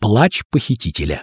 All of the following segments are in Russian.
Плач похитителя.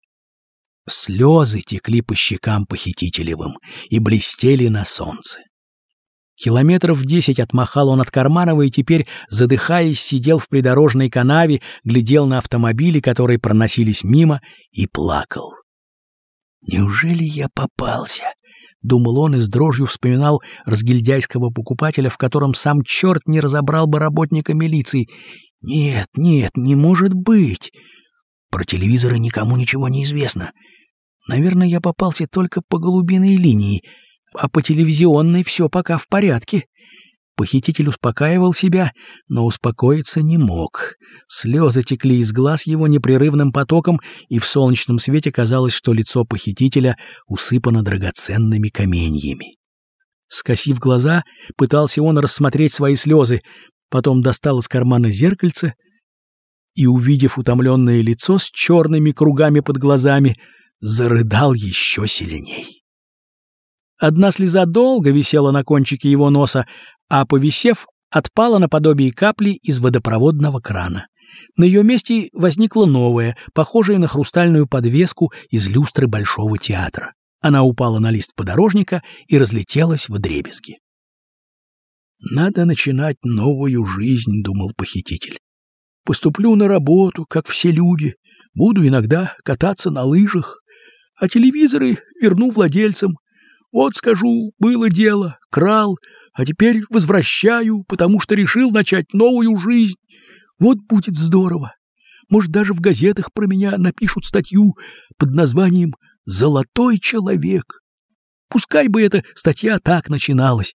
Слезы текли по щекам похитителевым и блестели на солнце. Километров 10 отмахал он от Карманова и теперь, задыхаясь, сидел в придорожной канаве, глядел на автомобили, которые проносились мимо, и плакал. «Неужели я попался?» — думал он и с дрожью вспоминал разгильдяйского покупателя, в котором сам черт не разобрал бы работника милиции. «Нет, не может быть. Про телевизоры никому ничего не известно. Наверное, я попался только по голубиной линии, а по телевизионной все пока в порядке». Похититель успокаивал себя, но успокоиться не мог. Слезы текли из глаз его непрерывным потоком, и в солнечном свете казалось, что лицо похитителя усыпано драгоценными каменьями. Скосив глаза, пытался он рассмотреть свои слезы, потом достал из кармана зеркальце и, увидев утомленное лицо с черными кругами под глазами, зарыдал еще сильней. Одна слеза долго висела на кончике его носа, а, повисев, отпала наподобие капли из водопроводного крана. На ее месте возникла новая, похожая на хрустальную подвеску из люстры Большого театра. Она упала на лист подорожника и разлетелась вдребезги. «Надо начинать новую жизнь», — думал похититель. «Поступлю на работу, как все люди, буду иногда кататься на лыжах, а телевизоры верну владельцам. Вот скажу, было дело, крал, а теперь возвращаю, потому что решил начать новую жизнь. Вот будет здорово. Может, даже в газетах про меня напишут статью под названием «Золотой человек». Пускай бы эта статья так начиналась.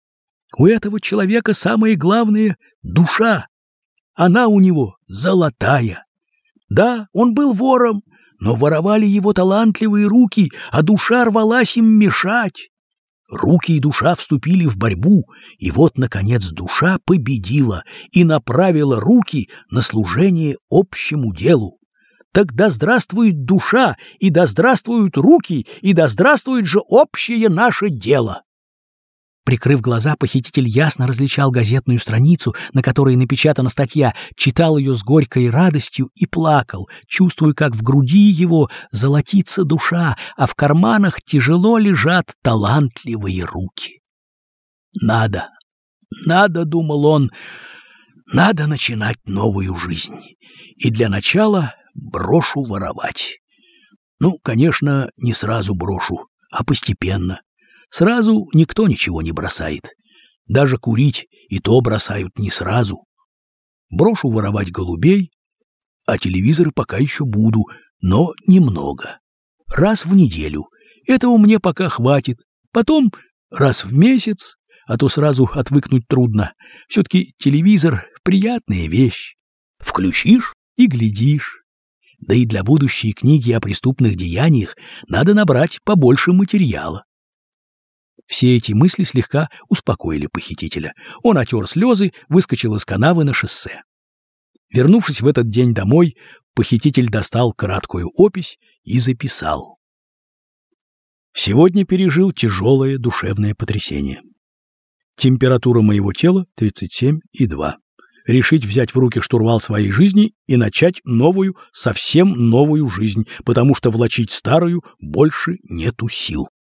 У этого человека самое главное — душа. Она у него золотая. Да, он был вором, но воровали его талантливые руки, а душа рвалась им мешать. Руки и душа вступили в борьбу, и вот, наконец, душа победила и направила руки на служение общему делу. Так да здравствует душа, и да здравствуют руки, и да здравствует же общее наше дело!» Прикрыв глаза, похититель ясно различал газетную страницу, на которой напечатана статья, читал ее с горькой радостью и плакал, чувствуя, как в груди его золотится душа, а в карманах тяжело лежат талантливые руки. «Надо, — думал он, — надо начинать новую жизнь, и для начала брошу воровать. Ну, конечно, не сразу брошу, а постепенно. Сразу никто ничего не бросает. Даже курить и то бросают не сразу. Брошу воровать голубей, а телевизоры пока еще буду, но немного. Раз в неделю. Этого мне пока хватит. Потом раз в месяц, а то сразу отвыкнуть трудно. Все-таки телевизор — приятная вещь. Включишь и глядишь. Да и для будущей книги о преступных деяниях надо набрать побольше материала. Все эти мысли слегка успокоили похитителя. Он отер слезы, выскочил из канавы на шоссе. Вернувшись в этот день домой, похититель достал краткую опись и записал. «Сегодня пережил тяжелое душевное потрясение. Температура моего тела 37,2. Решить взять в руки штурвал своей жизни и начать новую, совсем новую жизнь, потому что влачить старую больше нету сил».